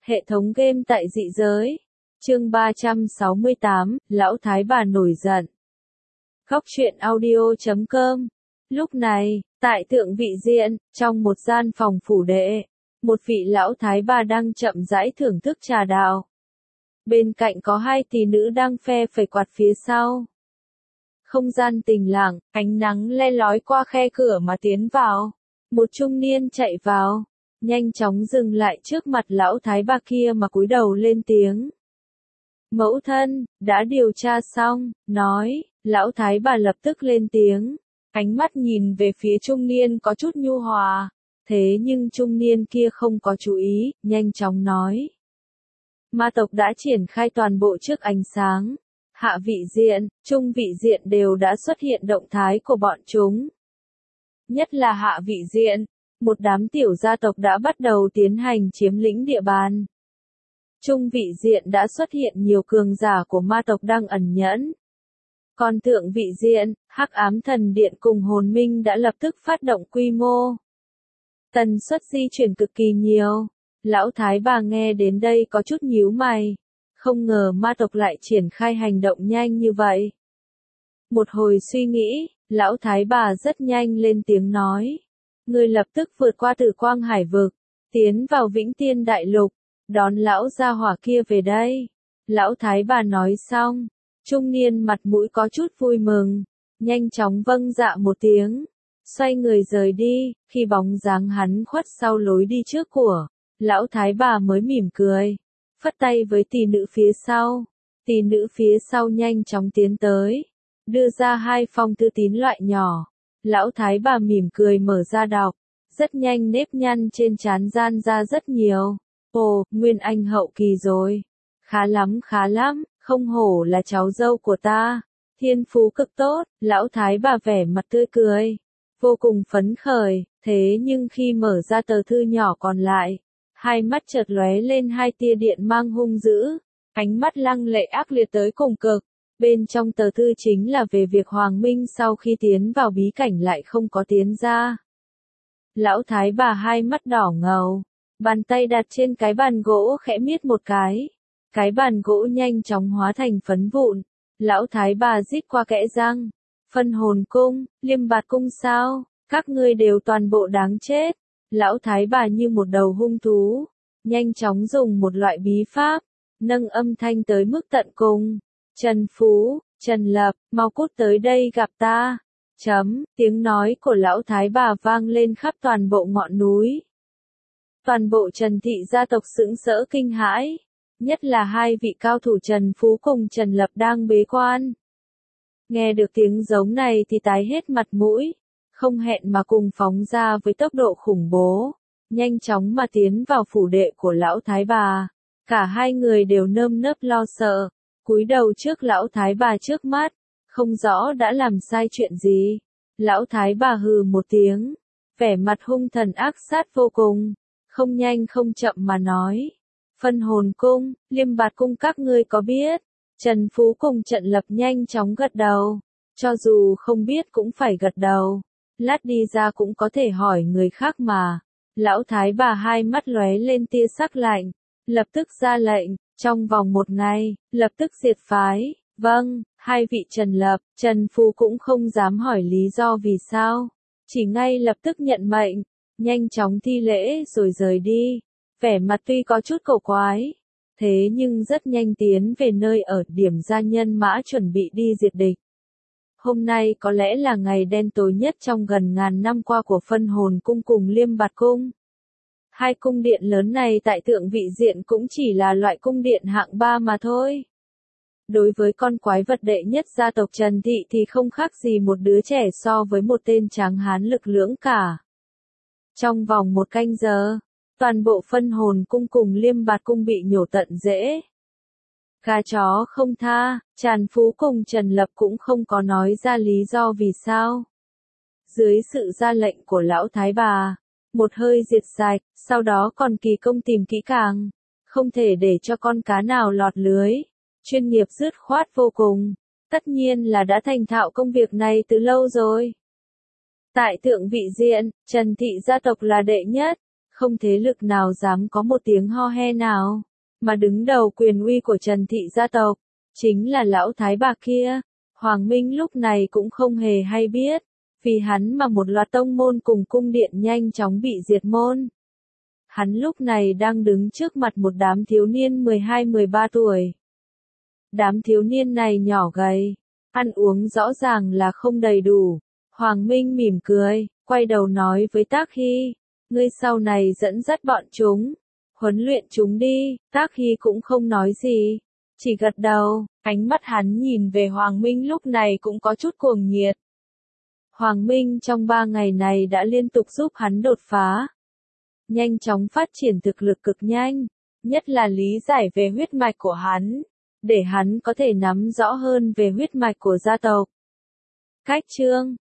Hệ thống game tại dị giới. Chương 368, Lão Thái bà nổi giận. Góc truyện audio.com. Lúc này, tại Tượng Vị Diện, trong một gian phòng phủ đệ, một vị lão thái bà đang chậm rãi thưởng thức trà đạo. Bên cạnh có hai tỷ nữ đang phe phẩy quạt phía sau. Không gian tĩnh lặng, ánh nắng le lói qua khe cửa mà tiến vào. Một trung niên chạy vào, nhanh chóng dừng lại trước mặt lão thái bà kia mà cúi đầu lên tiếng. Mẫu thân, đã điều tra xong, nói, lão thái bà lập tức lên tiếng, ánh mắt nhìn về phía trung niên có chút nhu hòa, thế nhưng trung niên kia không có chú ý, nhanh chóng nói. Ma tộc đã triển khai toàn bộ trước ánh sáng, hạ vị diện, trung vị diện đều đã xuất hiện động thái của bọn chúng. Nhất là hạ vị diện, một đám tiểu gia tộc đã bắt đầu tiến hành chiếm lĩnh địa bàn. Trung vị diện đã xuất hiện nhiều cường giả của ma tộc đang ẩn nhẫn. Còn thượng vị diện, Hắc Ám Thần Điện cùng Hồn Minh đã lập tức phát động quy mô. Tần suất di chuyển cực kỳ nhiều. Lão thái bà nghe đến đây có chút nhíu mày. Không ngờ ma tộc lại triển khai hành động nhanh như vậy. Một hồi suy nghĩ, lão thái bà rất nhanh lên tiếng nói. Người lập tức vượt qua Tử Quang Hải vực, tiến vào Vĩnh Tiên Đại Lục, đón lão gia hỏa kia về đây. Lão thái bà nói xong, trung niên mặt mũi có chút vui mừng, nhanh chóng vâng dạ một tiếng, xoay người rời đi. Khi bóng dáng hắn khuất sau lối đi trước của lão thái bà mới mỉm cười, phất tay với tỷ nữ phía sau. Tỷ nữ phía sau nhanh chóng tiến tới, đưa ra hai phong thư tín loại nhỏ. Lão thái bà mỉm cười mở ra đọc, rất nhanh nếp nhăn trên trán gian ra rất nhiều. Ồ, Nguyên Anh hậu kỳ rồi. Khá lắm, không hổ là cháu dâu của ta. Thiên phú cực tốt, lão thái bà vẻ mặt tươi cười, vô cùng phấn khởi, thế nhưng khi mở ra tờ thư nhỏ còn lại, hai mắt chợt lóe lên hai tia điện mang hung dữ, ánh mắt lăng lệ ác liệt tới cùng cực. Bên trong tờ thư chính là về việc Hoàng Minh sau khi tiến vào bí cảnh lại không có tiến ra. Lão thái bà hai mắt đỏ ngầu, bàn tay đặt trên cái bàn gỗ khẽ miết một cái bàn gỗ nhanh chóng hóa thành phấn vụn. Lão thái bà rít qua kẽ răng, Phân Hồn Cung, Liêm Bạt Cung sao, các ngươi đều toàn bộ đáng chết. Lão thái bà như một đầu hung thú, nhanh chóng dùng một loại bí pháp, nâng âm thanh tới mức tận cùng. Trần Phú, Trần Lập, mau cút tới đây gặp ta. Tiếng nói của lão thái bà vang lên khắp toàn bộ ngọn núi. Toàn bộ Trần thị gia tộc sững sỡ kinh hãi, nhất là hai vị cao thủ Trần Phú cùng Trần Lập đang bế quan. Nghe được tiếng giống này thì tái hết mặt mũi, không hẹn mà cùng phóng ra với tốc độ khủng bố, nhanh chóng mà tiến vào phủ đệ của lão thái bà. Cả hai người đều nơm nớp lo sợ, cúi đầu trước lão thái bà trước mắt, không rõ đã làm sai chuyện gì. Lão thái bà hừ một tiếng, vẻ mặt hung thần ác sát vô cùng, không nhanh không chậm mà nói. Phân Hồn Cung, Liêm Bạt Cung các ngươi có biết? Trần Phú cùng Trần Lập nhanh chóng gật đầu, cho dù không biết cũng phải gật đầu, lát đi ra cũng có thể hỏi người khác mà. Lão thái bà hai mắt lóe lên tia sắc lạnh, lập tức ra lệnh, trong vòng 1 ngày, lập tức diệt phái. Vâng, hai vị Trần Lập, Trần Phú cũng không dám hỏi lý do vì sao, chỉ ngay lập tức nhận mệnh, nhanh chóng thi lễ rồi rời đi. Vẻ mặt tuy có chút cổ quái, thế nhưng rất nhanh tiến về nơi ở điểm gia nhân mã chuẩn bị đi diệt địch. Hôm nay có lẽ là ngày đen tối nhất trong gần ngàn năm qua của Phân Hồn Cung cùng Liêm Bạt Cung. Hai cung điện lớn này tại Thượng vị diện cũng chỉ là loại cung điện hạng 3 mà thôi. Đối với con quái vật đệ nhất gia tộc Trần Thị thì không khác gì một đứa trẻ so với một tên tráng hán lực lưỡng cả. Trong vòng 1 canh giờ, toàn bộ Phân Hồn Cung cùng Liêm Bạt Cung bị nhổ tận rễ. Gà chó không tha, Trần Phú cùng Trần Lập cũng không có nói ra lý do vì sao. Dưới sự ra lệnh của lão thái bà, một hơi diệt sạch, sau đó còn kỳ công tìm kỹ càng, không thể để cho con cá nào lọt lưới. Chuyên nghiệp dứt khoát vô cùng, tất nhiên là đã thành thạo công việc này từ lâu rồi. Tại Thượng vị diện, Trần thị gia tộc là đệ nhất, Không thế lực nào dám có một tiếng ho he nào, mà đứng đầu quyền uy của Trần thị gia tộc, chính là lão thái bà kia. Hoàng Minh lúc này cũng không hề hay biết, vì hắn mà một loạt tông môn cùng cung điện nhanh chóng bị diệt môn. Hắn lúc này đang đứng trước mặt một đám thiếu niên 12-13 tuổi. Đám thiếu niên này nhỏ gầy, ăn uống rõ ràng là không đầy đủ. Hoàng Minh mỉm cười, quay đầu nói với Tác Hy, ngươi sau này dẫn dắt bọn chúng, huấn luyện chúng đi. Tác Hy cũng không nói gì, chỉ gật đầu, ánh mắt hắn nhìn về Hoàng Minh lúc này cũng có chút cuồng nhiệt. Hoàng Minh trong 3 ngày này đã liên tục giúp hắn đột phá, nhanh chóng phát triển thực lực cực nhanh, nhất là lý giải về huyết mạch của hắn, để hắn có thể nắm rõ hơn về huyết mạch của gia tộc. Cách chương